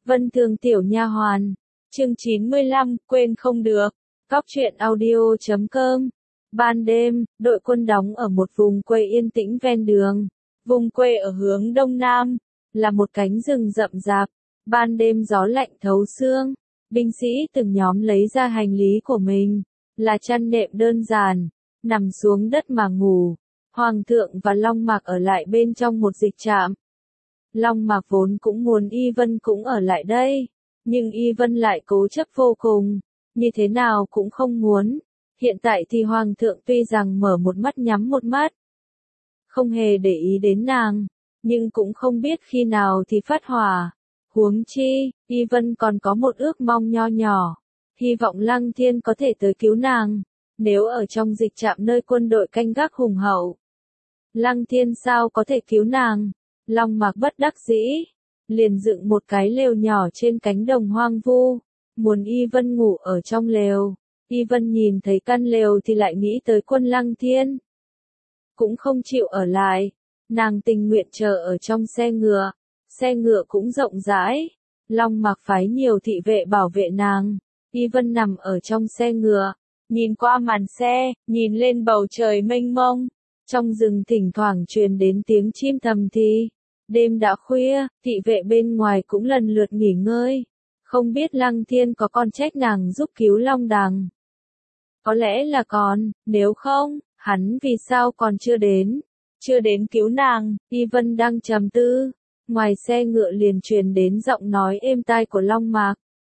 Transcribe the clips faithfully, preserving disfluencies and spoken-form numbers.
Vân Thường tiểu nha hoàn. Chương chín mươi lăm, quên không được. Cóc truyện audio chấm com. Ban đêm, đội quân đóng ở một vùng quê yên tĩnh ven đường. Vùng quê ở hướng đông nam, là một cánh rừng rậm rạp. Ban đêm gió lạnh thấu xương. Binh sĩ từng nhóm lấy ra hành lý của mình, là chăn nệm đơn giản, nằm xuống đất mà ngủ. Hoàng thượng và Long Mạc ở lại bên trong một dịch trạm. Long Mạc vốn cũng muốn Y Vân cũng ở lại đây, nhưng Y Vân lại cố chấp vô cùng, như thế nào cũng không muốn. Hiện tại thì Hoàng thượng tuy rằng mở một mắt nhắm một mắt, không hề để ý đến nàng, nhưng cũng không biết khi nào thì phát hỏa. Huống chi, Y Vân còn có một ước mong nho nhỏ, hy vọng Lăng Thiên có thể tới cứu nàng, nếu ở trong dịch trạm nơi quân đội canh gác hùng hậu. Lăng Thiên sao có thể cứu nàng? Long Mạc bất đắc dĩ, liền dựng một cái lều nhỏ trên cánh đồng hoang vu, muốn Y Vân ngủ ở trong lều. Y Vân nhìn thấy căn lều thì lại nghĩ tới quân Lăng Thiên, cũng không chịu ở lại, nàng tình nguyện chờ ở trong xe ngựa. Xe ngựa cũng rộng rãi, Long Mạc phái nhiều thị vệ bảo vệ nàng. Y Vân nằm ở trong xe ngựa, nhìn qua màn xe, nhìn lên bầu trời mênh mông. Trong rừng thỉnh thoảng truyền đến tiếng chim thầm thì. Đêm đã khuya, thị vệ bên ngoài cũng lần lượt nghỉ ngơi. Không biết Lăng Thiên có còn trách nàng giúp cứu Long Đằng. Có lẽ là còn, nếu không, hắn vì sao còn chưa đến, chưa đến cứu nàng. Y Vân đang trầm tư. Ngoài xe ngựa liền truyền đến giọng nói êm tai của Long Mạc.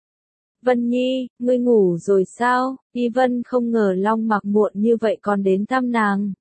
Vân Nhi, ngươi ngủ rồi sao? Y Vân không ngờ Long Mạc muộn như vậy còn đến thăm nàng.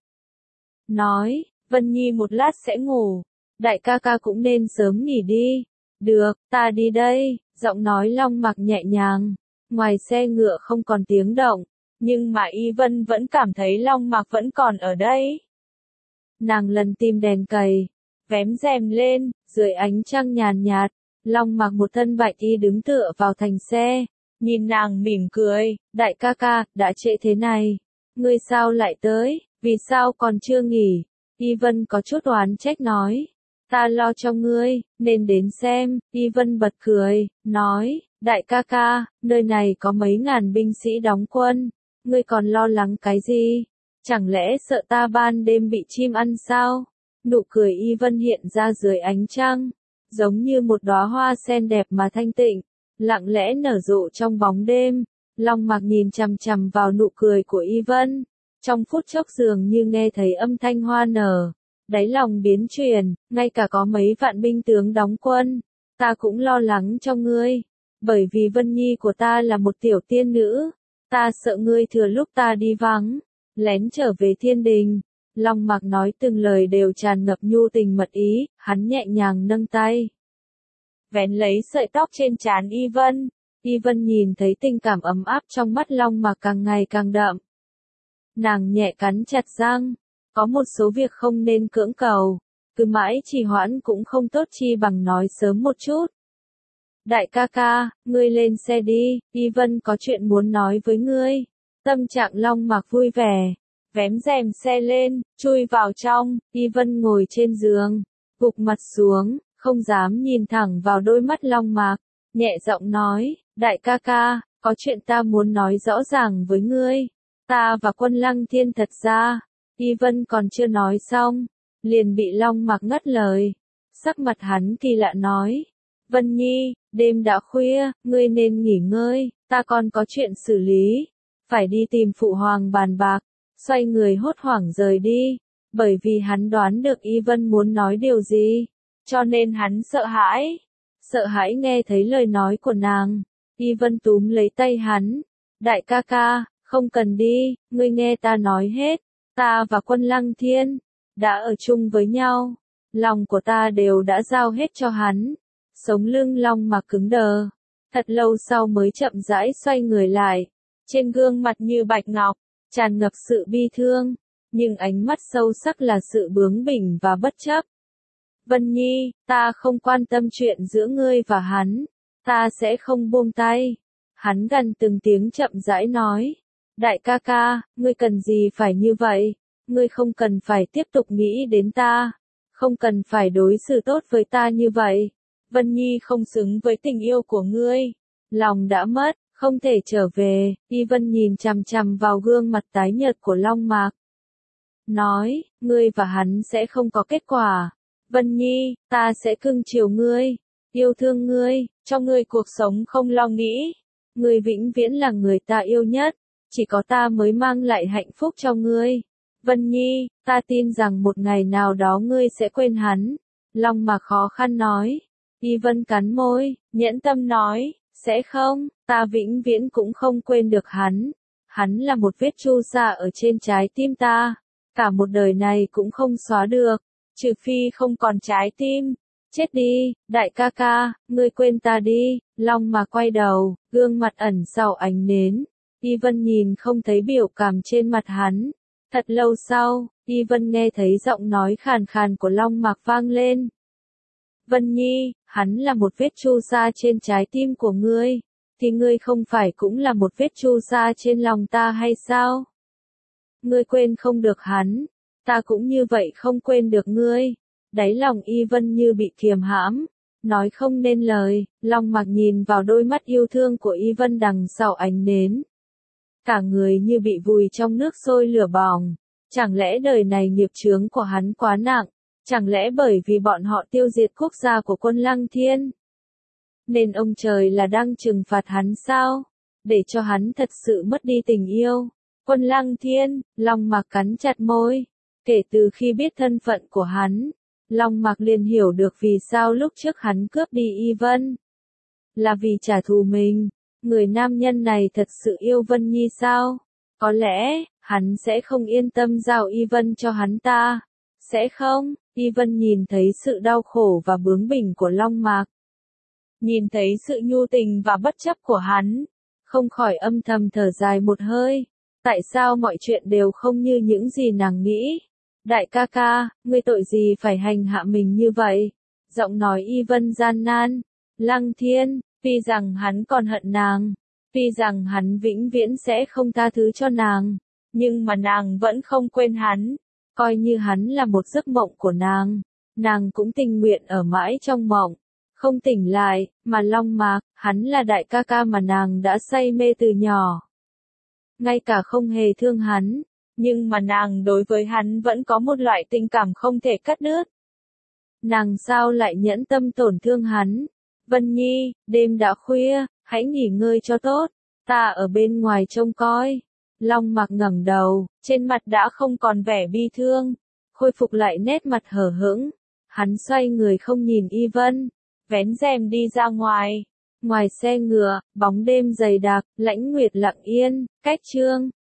Nói, Vân Nhi một lát sẽ ngủ, đại ca ca cũng nên sớm nghỉ đi. Được, ta đi đây, giọng nói Long Mạc nhẹ nhàng. Ngoài xe ngựa không còn tiếng động, nhưng mà Y Vân vẫn cảm thấy Long Mạc vẫn còn ở đây. Nàng lần tìm đèn cầy, vén rèm lên, dưới ánh trăng nhàn nhạt, Long Mạc một thân bạch y đứng tựa vào thành xe, nhìn nàng mỉm cười, đại ca ca, đã trễ thế này, ngươi sao lại tới, vì sao còn chưa nghỉ? Y Vân có chút oán trách nói, ta lo cho ngươi, nên đến xem. Y Vân bật cười, nói, đại ca ca, nơi này có mấy ngàn binh sĩ đóng quân, ngươi còn lo lắng cái gì? Chẳng lẽ sợ ta ban đêm bị chim ăn sao? Nụ cười Y Vân hiện ra dưới ánh trăng, giống như một đóa hoa sen đẹp mà thanh tịnh, lặng lẽ nở rộ trong bóng đêm. Long Mạc nhìn chằm chằm vào nụ cười của Y Vân, trong phút chốc dường như nghe thấy âm thanh hoa nở, đáy lòng biến chuyển, ngay cả có mấy vạn binh tướng đóng quân, ta cũng lo lắng cho ngươi, bởi vì Vân Nhi của ta là một tiểu tiên nữ, ta sợ ngươi thừa lúc ta đi vắng, lén trở về thiên đình. Long Mạc nói từng lời đều tràn ngập nhu tình mật ý, hắn nhẹ nhàng nâng tay, vén lấy sợi tóc trên trán Y Vân. Y Vân nhìn thấy tình cảm ấm áp trong mắt Long Mạc càng ngày càng đậm. Nàng nhẹ cắn chặt răng, có một số việc không nên cưỡng cầu, cứ mãi trì hoãn cũng không tốt, chi bằng nói sớm một chút. Đại ca ca, ngươi lên xe đi, Y Vân có chuyện muốn nói với ngươi. Tâm trạng Long Mạc vui vẻ. Vén rèm xe lên, chui vào trong. Y Vân ngồi trên giường, gục mặt xuống, không dám nhìn thẳng vào đôi mắt Long Mạc, nhẹ giọng nói, đại ca ca, có chuyện ta muốn nói rõ ràng với ngươi. Ta và quân Lăng Thiên thật ra. Y Vân còn chưa nói xong, liền bị Long Mạc ngắt lời. Sắc mặt hắn kỳ lạ nói, Vân Nhi, đêm đã khuya, ngươi nên nghỉ ngơi, ta còn có chuyện xử lý, phải đi tìm phụ hoàng bàn bạc. Xoay người hốt hoảng rời đi, bởi vì hắn đoán được Y Vân muốn nói điều gì, cho nên hắn sợ hãi, sợ hãi nghe thấy lời nói của nàng. Y Vân túm lấy tay hắn, đại ca ca, không cần đi, ngươi nghe ta nói hết, ta và quân Lăng Thiên, đã ở chung với nhau, lòng của ta đều đã giao hết cho hắn. Sống lưng Long Mạc cứng đờ, thật lâu sau mới chậm rãi xoay người lại, trên gương mặt như bạch ngọc, tràn ngập sự bi thương, nhưng ánh mắt sâu sắc là sự bướng bỉnh và bất chấp. Vân Nhi, ta không quan tâm chuyện giữa ngươi và hắn, ta sẽ không buông tay. Hắn gần từng tiếng chậm rãi nói, đại ca ca, ngươi cần gì phải như vậy, ngươi không cần phải tiếp tục nghĩ đến ta, không cần phải đối xử tốt với ta như vậy, Vân Nhi không xứng với tình yêu của ngươi. Lòng đã mất, không thể trở về. Y Vân nhìn chằm chằm vào gương mặt tái nhợt của Long Mạc. Nói, ngươi và hắn sẽ không có kết quả. Vân Nhi, ta sẽ cưng chiều ngươi, yêu thương ngươi, cho ngươi cuộc sống không lo nghĩ. Ngươi vĩnh viễn là người ta yêu nhất, chỉ có ta mới mang lại hạnh phúc cho ngươi. Vân Nhi, ta tin rằng một ngày nào đó ngươi sẽ quên hắn. Long Mạc khó khăn nói. Y Vân cắn môi, nhẫn tâm nói, sẽ không, ta vĩnh viễn cũng không quên được hắn. Hắn là một vết chu sa ở trên trái tim ta, cả một đời này cũng không xóa được, trừ phi không còn trái tim. Chết đi, đại ca ca, ngươi quên ta đi. Long Mạc quay đầu, gương mặt ẩn sau ánh nến. Y Vân nhìn không thấy biểu cảm trên mặt hắn. Thật lâu sau, Y Vân nghe thấy giọng nói khàn khàn của Long Mạc vang lên. Vân Nhi, hắn là một vết chu sa trên trái tim của ngươi, thì ngươi không phải cũng là một vết chu sa trên lòng ta hay sao? Ngươi quên không được hắn, ta cũng như vậy không quên được ngươi. Đáy lòng Y Vân như bị kiềm hãm, nói không nên lời. Long Mạc nhìn vào đôi mắt yêu thương của Y Vân đằng sau ánh nến. Cả người như bị vùi trong nước sôi lửa bỏng. Chẳng lẽ đời này nghiệp chướng của hắn quá nặng? Chẳng lẽ bởi vì bọn họ tiêu diệt quốc gia của quân Lăng Thiên, nên ông trời là đang trừng phạt hắn sao? Để cho hắn thật sự mất đi tình yêu. Quân Lăng Thiên, Long Mạc cắn chặt môi. Kể từ khi biết thân phận của hắn, Long Mạc liền hiểu được vì sao lúc trước hắn cướp đi Y Vân. Là vì trả thù mình. Người nam nhân này thật sự yêu Vân Nhi sao? Có lẽ, hắn sẽ không yên tâm giao Y Vân cho hắn ta. Sẽ không? Y Vân nhìn thấy sự đau khổ và bướng bỉnh của Long Mạc. Nhìn thấy sự nhu tình và bất chấp của hắn. Không khỏi âm thầm thở dài một hơi. Tại sao mọi chuyện đều không như những gì nàng nghĩ? Đại ca ca, ngươi tội gì phải hành hạ mình như vậy? Giọng nói Y Vân gian nan. Lăng Thiên, tuy rằng hắn còn hận nàng, tuy rằng hắn vĩnh viễn sẽ không tha thứ cho nàng, nhưng mà nàng vẫn không quên hắn. Coi như hắn là một giấc mộng của nàng, nàng cũng tình nguyện ở mãi trong mộng, không tỉnh lại. Mà Long Mạc, hắn là đại ca ca mà nàng đã say mê từ nhỏ. Ngay cả không hề thương hắn, nhưng mà nàng đối với hắn vẫn có một loại tình cảm không thể cắt đứt. Nàng sao lại nhẫn tâm tổn thương hắn? Vân Nhi, đêm đã khuya, hãy nghỉ ngơi cho tốt, ta ở bên ngoài trông coi. Long Mạc ngẩng đầu, trên mặt đã không còn vẻ bi thương, khôi phục lại nét mặt hờ hững. Hắn xoay người không nhìn Y Vân, vén rèm đi ra ngoài. Ngoài xe ngựa, bóng đêm dày đặc, lãnh nguyệt lặng yên, cách chương.